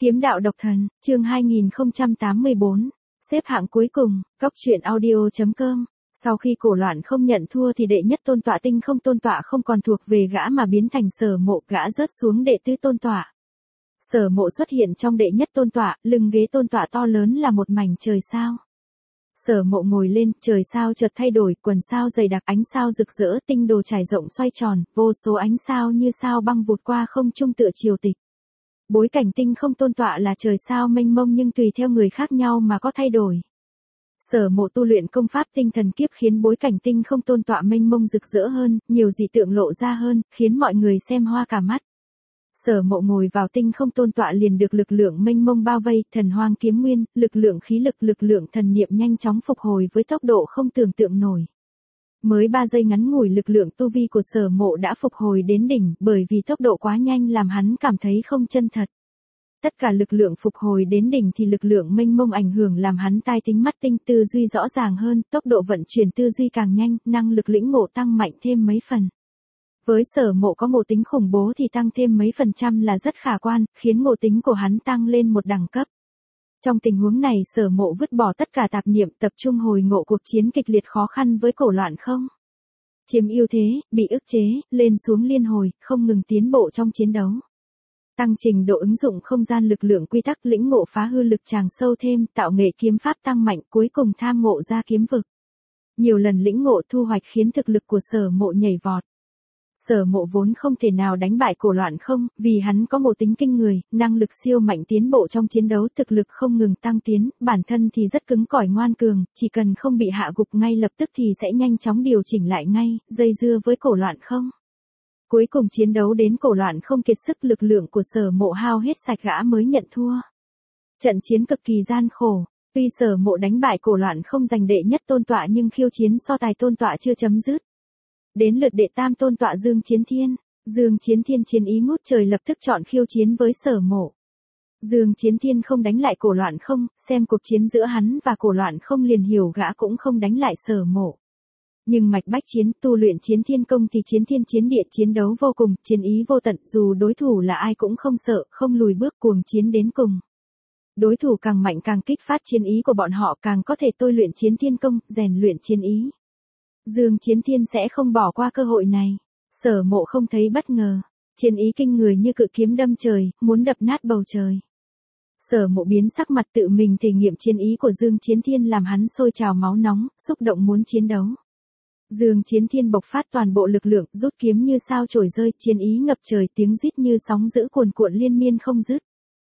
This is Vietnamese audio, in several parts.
Kiếm đạo độc thần, chương 2084, xếp hạng cuối cùng, Cóc truyện audio.com. Sau khi Cổ Loạn không nhận thua thì đệ nhất tôn tọa Tinh Không tôn tọa không còn thuộc về gã mà biến thành Sở Mộ, gã rớt xuống đệ tứ tôn tọa. Sở Mộ xuất hiện trong đệ nhất tôn tọa, lưng ghế tôn tọa to lớn là một mảnh trời sao. Sở Mộ ngồi lên, trời sao chợt thay đổi, quần sao dày đặc, ánh sao rực rỡ, tinh đồ trải rộng xoay tròn, vô số ánh sao như sao băng vụt qua không trung tựa triều tịch. Bối cảnh Tinh Không tôn tọa là trời sao mênh mông nhưng tùy theo người khác nhau mà có thay đổi. Sở Mộ tu luyện công pháp tinh thần kiếp khiến bối cảnh Tinh Không tôn tọa mênh mông rực rỡ hơn, nhiều dị tượng lộ ra hơn, khiến mọi người xem hoa cả mắt. Sở Mộ ngồi vào Tinh Không tôn tọa liền được lực lượng mênh mông bao vây, thần hoang kiếm nguyên, lực lượng khí lực lượng thần niệm nhanh chóng phục hồi với tốc độ không tưởng tượng nổi. Mới 3 giây ngắn ngủi lực lượng tu vi của Sở Mộ đã phục hồi đến đỉnh, bởi vì tốc độ quá nhanh làm hắn cảm thấy không chân thật. Tất cả lực lượng phục hồi đến đỉnh thì lực lượng mênh mông ảnh hưởng làm hắn tai tính mắt tinh, tư duy rõ ràng hơn, tốc độ vận chuyển tư duy càng nhanh, năng lực lĩnh ngộ tăng mạnh thêm mấy phần. Với Sở Mộ có ngộ tính khủng bố thì tăng thêm mấy phần trăm là rất khả quan, khiến ngộ tính của hắn tăng lên một đẳng cấp. Trong tình huống này Sở Mộ vứt bỏ tất cả tạp niệm, tập trung hồi ngộ cuộc chiến kịch liệt khó khăn với Cổ Loạn không. Chiếm ưu thế, bị ức chế, lên xuống liên hồi, không ngừng tiến bộ trong chiến đấu. Tăng trình độ ứng dụng không gian lực lượng quy tắc lĩnh ngộ phá hư lực tràng sâu thêm, tạo nghệ kiếm pháp tăng mạnh, cuối cùng tham ngộ ra kiếm vực. Nhiều lần lĩnh ngộ thu hoạch khiến thực lực của Sở Mộ nhảy vọt. Sở Mộ vốn không thể nào đánh bại Cổ Loạn không, vì hắn có ngộ tính kinh người, năng lực siêu mạnh tiến bộ trong chiến đấu, thực lực không ngừng tăng tiến, bản thân thì rất cứng cỏi ngoan cường, chỉ cần không bị hạ gục ngay lập tức thì sẽ nhanh chóng điều chỉnh lại ngay, dây dưa với Cổ Loạn không. Cuối cùng chiến đấu đến Cổ Loạn không kiệt sức, lực lượng của Sở Mộ hao hết sạch gã mới nhận thua. Trận chiến cực kỳ gian khổ, tuy Sở Mộ đánh bại Cổ Loạn không giành đệ nhất tôn tọa nhưng khiêu chiến so tài tôn tọa chưa chấm dứt. Đến lượt đệ tam tôn tọa Dương Chiến Thiên. Dương Chiến Thiên chiến ý ngút trời lập tức chọn khiêu chiến với Sở Mộ. Dương Chiến Thiên không đánh lại Cổ Loạn không, xem cuộc chiến giữa hắn và Cổ Loạn không liền hiểu gã cũng không đánh lại Sở Mộ. Nhưng mạch bách chiến, tu luyện chiến thiên công thì chiến thiên chiến địa, chiến đấu vô cùng, chiến ý vô tận, dù đối thủ là ai cũng không sợ, không lùi bước, cuồng chiến đến cùng. Đối thủ càng mạnh càng kích phát chiến ý của bọn họ, càng có thể tôi luyện chiến thiên công, rèn luyện chiến ý. Dương Chiến Thiên sẽ không bỏ qua cơ hội này. Sở Mộ không thấy bất ngờ. Chiến ý kinh người như cự kiếm đâm trời, muốn đập nát bầu trời. Sở Mộ biến sắc mặt tự mình thể nghiệm chiến ý của Dương Chiến Thiên làm hắn sôi trào máu nóng, xúc động muốn chiến đấu. Dương Chiến Thiên bộc phát toàn bộ lực lượng, rút kiếm như sao chổi rơi, chiến ý ngập trời, tiếng rít như sóng dữ cuồn cuộn liên miên không dứt.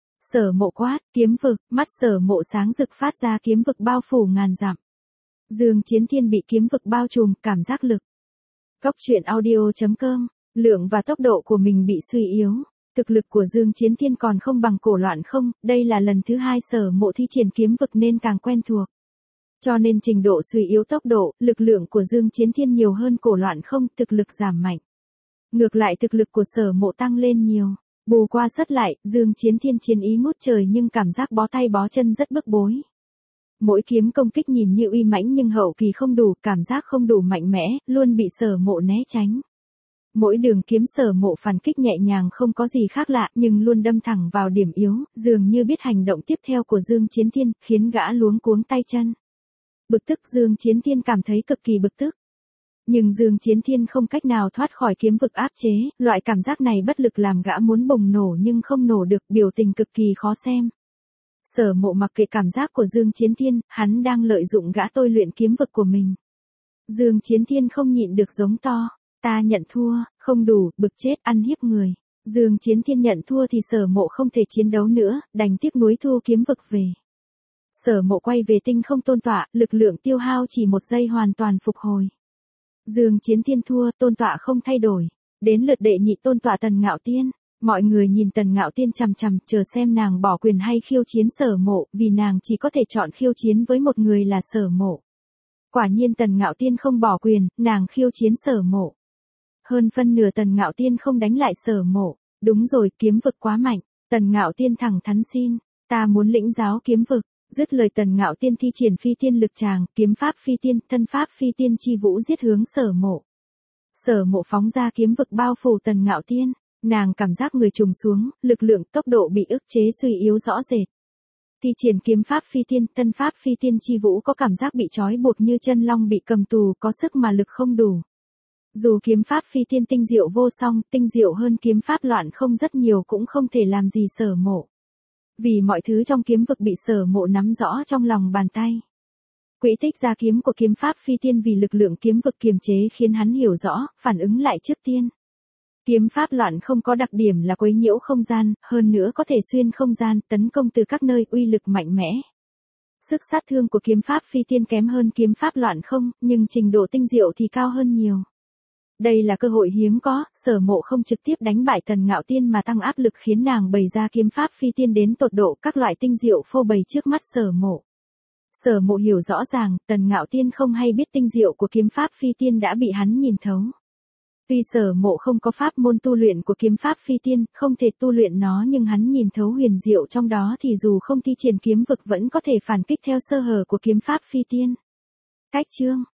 Sở Mộ quát, kiếm vực, mắt Sở Mộ sáng rực phát ra kiếm vực bao phủ ngàn dặm. Dương Chiến Thiên bị kiếm vực bao trùm, cảm giác lực. Cóc truyện audio.com, lượng và tốc độ của mình bị suy yếu. Thực lực của Dương Chiến Thiên còn không bằng Cổ Loạn không, đây là lần thứ 2 Sở Mộ thi triển kiếm vực nên càng quen thuộc. Cho nên trình độ suy yếu tốc độ, lực lượng của Dương Chiến Thiên nhiều hơn Cổ Loạn không, thực lực giảm mạnh. Ngược lại thực lực của Sở Mộ tăng lên nhiều. Bù qua sất lại, Dương Chiến Thiên chiến ý ngút trời nhưng cảm giác bó tay bó chân rất bức bối. Mỗi kiếm công kích nhìn như uy mãnh nhưng hậu kỳ không đủ, cảm giác không đủ mạnh mẽ, luôn bị Sở Mộ né tránh. Mỗi đường kiếm Sở Mộ phản kích nhẹ nhàng không có gì khác lạ nhưng luôn đâm thẳng vào điểm yếu, dường như biết hành động tiếp theo của Dương Chiến Thiên, khiến gã luống cuống tay chân. Bực tức Dương Chiến Thiên cảm thấy cực kỳ bực tức. Nhưng Dương Chiến Thiên không cách nào thoát khỏi kiếm vực áp chế, loại cảm giác này bất lực làm gã muốn bùng nổ nhưng không nổ được, biểu tình cực kỳ khó xem. Sở Mộ mặc kệ cảm giác của Dương Chiến Thiên, hắn đang lợi dụng gã tôi luyện kiếm vực của mình. Dương Chiến Thiên không nhịn được giống to, ta nhận thua, không đủ, bực chết, ăn hiếp người. Dương Chiến Thiên nhận thua thì Sở Mộ không thể chiến đấu nữa, đành tiếc nuối thu kiếm vực về. Sở Mộ quay về Tinh Không tôn tọa, lực lượng tiêu hao chỉ 1 giây hoàn toàn phục hồi. Dương Chiến Thiên thua, tôn tọa không thay đổi. Đến lượt đệ nhị tôn tọa Tần Ngạo Tiên. Mọi người nhìn Tần Ngạo Tiên chằm chằm, chờ xem nàng bỏ quyền hay khiêu chiến Sở Mộ, vì nàng chỉ có thể chọn khiêu chiến với một người là Sở Mộ. Quả nhiên Tần Ngạo Tiên không bỏ quyền, nàng khiêu chiến Sở Mộ. Hơn phân nửa Tần Ngạo Tiên không đánh lại Sở Mộ. Đúng rồi, kiếm vực quá mạnh. Tần Ngạo Tiên thẳng thắn xin, ta muốn lĩnh giáo kiếm vực. Dứt lời Tần Ngạo Tiên thi triển phi tiên lực tràng, kiếm pháp phi tiên, thân pháp phi tiên chi vũ giết hướng Sở Mộ. Sở Mộ phóng ra kiếm vực bao phủ Tần Ngạo Tiên. Nàng cảm giác người trùng xuống, lực lượng tốc độ bị ức chế suy yếu rõ rệt. Thi triển kiếm pháp phi tiên, tân pháp phi tiên chi vũ có cảm giác bị trói buộc như chân long bị cầm tù, có sức mà lực không đủ. Dù kiếm pháp phi tiên tinh diệu vô song, tinh diệu hơn kiếm pháp loạn không rất nhiều cũng không thể làm gì Sở Mộ. Vì mọi thứ trong kiếm vực bị Sở Mộ nắm rõ trong lòng bàn tay. Quỹ tích ra kiếm của kiếm pháp phi tiên vì lực lượng kiếm vực kiềm chế khiến hắn hiểu rõ, phản ứng lại trước tiên. Kiếm pháp loạn không có đặc điểm là quấy nhiễu không gian, hơn nữa có thể xuyên không gian, tấn công từ các nơi, uy lực mạnh mẽ. Sức sát thương của kiếm pháp phi tiên kém hơn kiếm pháp loạn không, nhưng trình độ tinh diệu thì cao hơn nhiều. Đây là cơ hội hiếm có, Sở Mộ không trực tiếp đánh bại Tần Ngạo Tiên mà tăng áp lực khiến nàng bày ra kiếm pháp phi tiên đến tột độ, các loại tinh diệu phô bày trước mắt Sở Mộ. Sở Mộ hiểu rõ ràng, Tần Ngạo Tiên không hay biết tinh diệu của kiếm pháp phi tiên đã bị hắn nhìn thấu. Tuy Sở Mộ không có pháp môn tu luyện của kiếm pháp phi tiên, không thể tu luyện nó, nhưng hắn nhìn thấu huyền diệu trong đó thì dù không thi triển kiếm vực vẫn có thể phản kích theo sơ hở của kiếm pháp phi tiên. Cách chương